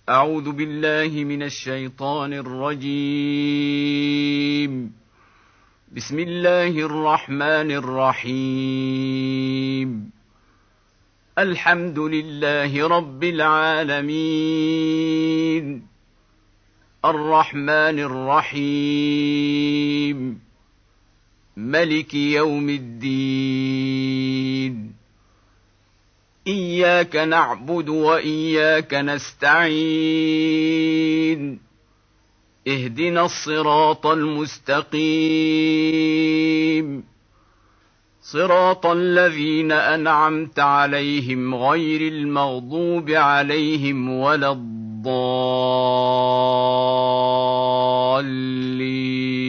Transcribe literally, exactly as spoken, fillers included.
أعوذ بالله من الشيطان الرجيم. بسم الله الرحمن الرحيم. الحمد لله رب العالمين، الرحمن الرحيم، ملك يوم الدين. إياك نعبد وإياك نستعين. اهدنا الصراط المستقيم، صراط الذين أنعمت عليهم غير المغضوب عليهم ولا الضالين.